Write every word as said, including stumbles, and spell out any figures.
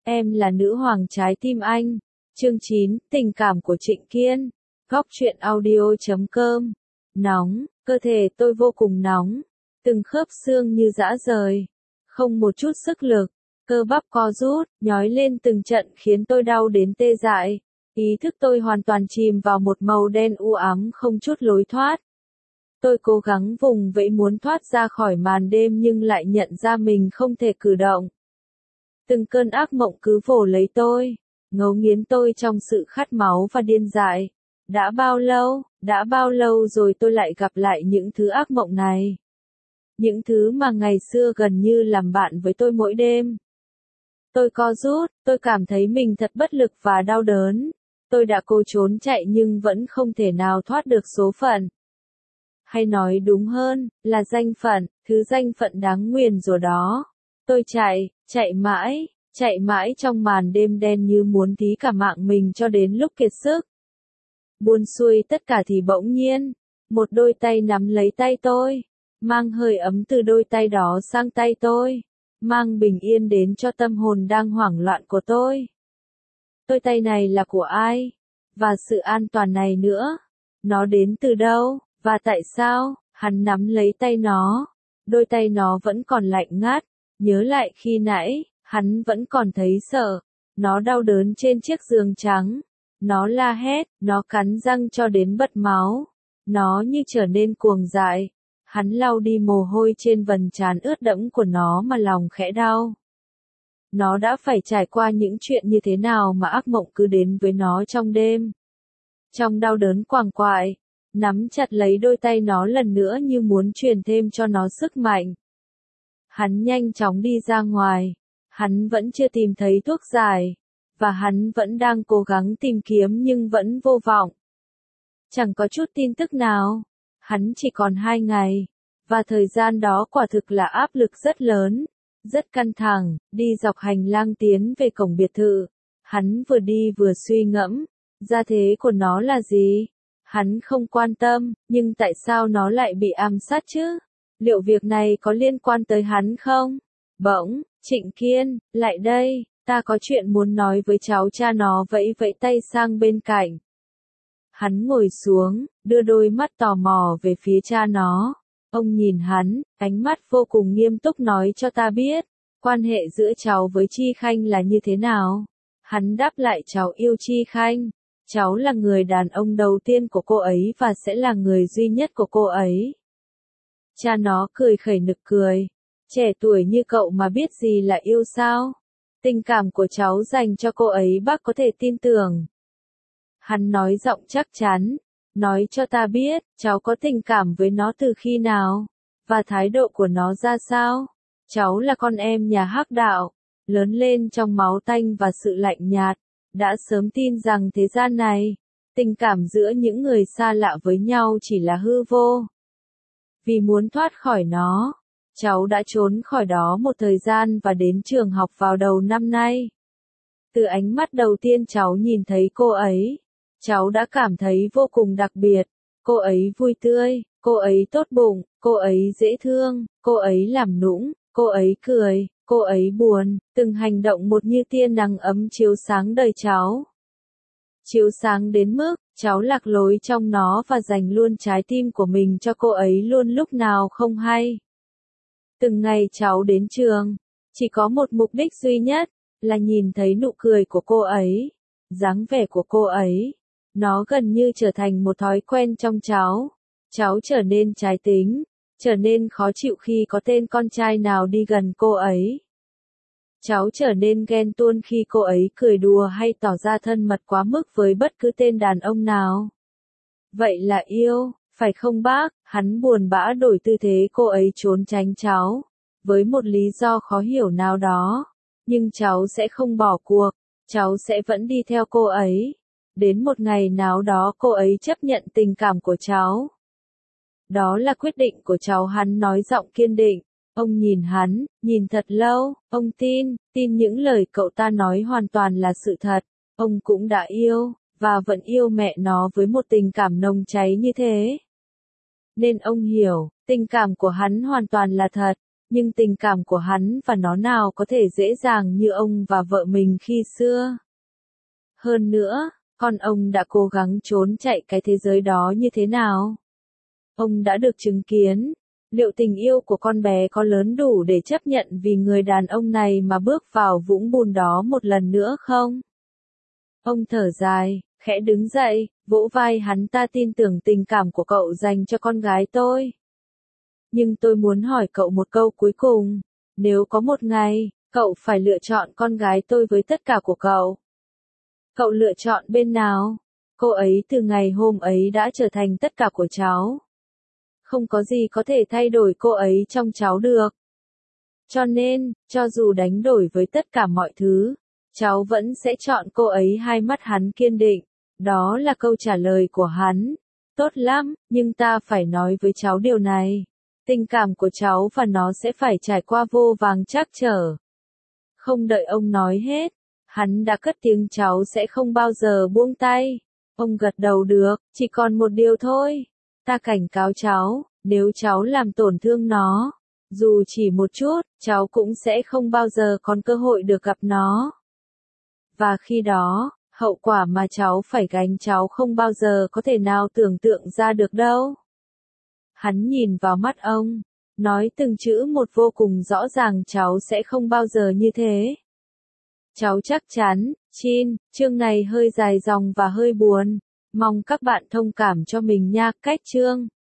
Em là nữ hoàng trái tim anh. Chương chín, tình cảm của Trịnh Kiên. Góc truyện audio chấm com. Nóng, cơ thể tôi vô cùng nóng. Từng khớp xương như giã rời. Không một chút sức lực. Cơ bắp co rút, nhói lên từng trận khiến tôi đau đến tê dại. Ý thức tôi hoàn toàn chìm vào một màu đen u ám không chút lối thoát. Tôi cố gắng vùng vẫy muốn thoát ra khỏi màn đêm nhưng lại nhận ra mình không thể cử động. Từng cơn ác mộng cứ vồ lấy tôi, ngấu nghiến tôi trong sự khát máu và điên dại. Đã bao lâu, đã bao lâu rồi tôi lại gặp lại những thứ ác mộng này. Những thứ mà ngày xưa gần như làm bạn với tôi mỗi đêm. Tôi co rút, tôi cảm thấy mình thật bất lực và đau đớn. Tôi đã cố trốn chạy nhưng vẫn không thể nào thoát được số phận. Hay nói đúng hơn, là danh phận, thứ danh phận đáng nguyền rủa đó. Tôi chạy, chạy mãi, chạy mãi trong màn đêm đen như muốn thí cả mạng mình cho đến lúc kiệt sức. Buông xuôi tất cả thì bỗng nhiên, một đôi tay nắm lấy tay tôi, mang hơi ấm từ đôi tay đó sang tay tôi, mang bình yên đến cho tâm hồn đang hoảng loạn của tôi. Đôi tay này là của ai? Và sự an toàn này nữa, nó đến từ đâu? Và tại sao? Hắn nắm lấy tay nó, đôi tay nó vẫn còn lạnh ngắt. Nhớ lại khi nãy, hắn vẫn còn thấy sợ. Nó đau đớn trên chiếc giường trắng. Nó la hét, nó cắn răng cho đến bật máu. Nó như trở nên cuồng dại. Hắn lau đi mồ hôi trên vầng trán ướt đẫm của nó mà lòng khẽ đau. Nó đã phải trải qua những chuyện như thế nào mà ác mộng cứ đến với nó trong đêm. Trong đau đớn quằn quại, nắm chặt lấy đôi tay nó lần nữa như muốn truyền thêm cho nó sức mạnh. Hắn nhanh chóng đi ra ngoài. Hắn vẫn chưa tìm thấy thuốc giải. Và hắn vẫn đang cố gắng tìm kiếm nhưng vẫn vô vọng. Chẳng có chút tin tức nào. Hắn chỉ còn hai ngày. Và thời gian đó quả thực là áp lực rất lớn. Rất căng thẳng, đi dọc hành lang tiến về cổng biệt thự. Hắn vừa đi vừa suy ngẫm. Gia thế của nó là gì? Hắn không quan tâm, nhưng tại sao nó lại bị ám sát chứ? Liệu việc này có liên quan tới hắn không? Bỗng, Trịnh Kiên, lại đây, ta có chuyện muốn nói với cháu. Cha nó vẫy vẫy tay sang bên cạnh. Hắn ngồi xuống, đưa đôi mắt tò mò về phía cha nó. Ông nhìn hắn, ánh mắt vô cùng nghiêm túc nói cho ta biết, quan hệ giữa cháu với Chi Khanh là như thế nào. Hắn đáp lại cháu yêu Chi Khanh. Cháu là người đàn ông đầu tiên của cô ấy và sẽ là người duy nhất của cô ấy. Cha nó cười khẩy nực cười. Trẻ tuổi như cậu mà biết gì là yêu sao? Tình cảm của cháu dành cho cô ấy bác có thể tin tưởng. Hắn nói giọng chắc chắn. Nói cho ta biết, cháu có tình cảm với nó từ khi nào? Và thái độ của nó ra sao? Cháu là con em nhà Hắc Đạo, lớn lên trong máu tanh và sự lạnh nhạt. Đã sớm tin rằng thế gian này, tình cảm giữa những người xa lạ với nhau chỉ là hư vô. Vì muốn thoát khỏi nó, cháu đã trốn khỏi đó một thời gian và đến trường học vào đầu năm nay. Từ ánh mắt đầu tiên cháu nhìn thấy cô ấy, cháu đã cảm thấy vô cùng đặc biệt. Cô ấy vui tươi, cô ấy tốt bụng, cô ấy dễ thương, cô ấy làm nũng, cô ấy cười. Cô ấy buồn, từng hành động một như tia nắng ấm chiếu sáng đời cháu. Chiếu sáng đến mức, cháu lạc lối trong nó và dành luôn trái tim của mình cho cô ấy luôn lúc nào không hay. Từng ngày cháu đến trường, chỉ có một mục đích duy nhất, là nhìn thấy nụ cười của cô ấy, dáng vẻ của cô ấy. Nó gần như trở thành một thói quen trong cháu. Cháu trở nên trái tính. Trở nên khó chịu khi có tên con trai nào đi gần cô ấy. Cháu trở nên ghen tuông khi cô ấy cười đùa hay tỏ ra thân mật quá mức với bất cứ tên đàn ông nào. Vậy là yêu, phải không bác? Hắn buồn bã đổi tư thế cô ấy trốn tránh cháu, với một lý do khó hiểu nào đó. Nhưng cháu sẽ không bỏ cuộc, cháu sẽ vẫn đi theo cô ấy. Đến một ngày nào đó cô ấy chấp nhận tình cảm của cháu. Đó là quyết định của cháu, hắn nói giọng kiên định. Ông nhìn hắn, nhìn thật lâu, ông tin, tin những lời cậu ta nói hoàn toàn là sự thật. Ông cũng đã yêu, và vẫn yêu mẹ nó với một tình cảm nồng cháy như thế. Nên ông hiểu, tình cảm của hắn hoàn toàn là thật. Nhưng tình cảm của hắn và nó nào có thể dễ dàng như ông và vợ mình khi xưa. Hơn nữa, con ông đã cố gắng trốn chạy cái thế giới đó như thế nào? Ông đã được chứng kiến, liệu tình yêu của con bé có lớn đủ để chấp nhận vì người đàn ông này mà bước vào vũng bùn đó một lần nữa không? Ông thở dài, khẽ đứng dậy, vỗ vai hắn. Ta tin tưởng tình cảm của cậu dành cho con gái tôi. Nhưng tôi muốn hỏi cậu một câu cuối cùng. Nếu có một ngày, cậu phải lựa chọn con gái tôi với tất cả của cậu, cậu lựa chọn bên nào? Cô ấy từ ngày hôm ấy đã trở thành tất cả của cháu. Không có gì có thể thay đổi cô ấy trong cháu được. Cho nên, cho dù đánh đổi với tất cả mọi thứ, cháu vẫn sẽ chọn cô ấy. Hai mắt hắn kiên định. Đó là câu trả lời của hắn. Tốt lắm, nhưng ta phải nói với cháu điều này. Tình cảm của cháu và nó sẽ phải trải qua vô vàng trắc trở. Không đợi ông nói hết, hắn đã cất tiếng. Cháu sẽ không bao giờ buông tay. Ông gật đầu được, chỉ còn một điều thôi. Ta cảnh cáo cháu, nếu cháu làm tổn thương nó, dù chỉ một chút, cháu cũng sẽ không bao giờ còn cơ hội được gặp nó. Và khi đó, hậu quả mà cháu phải gánh cháu không bao giờ có thể nào tưởng tượng ra được đâu. Hắn nhìn vào mắt ông, nói từng chữ một vô cùng rõ ràng. Cháu sẽ không bao giờ như thế. Cháu chắc chắn. Chin, chương này hơi dài dòng và hơi buồn. Mong các bạn thông cảm cho mình nha. Cách chương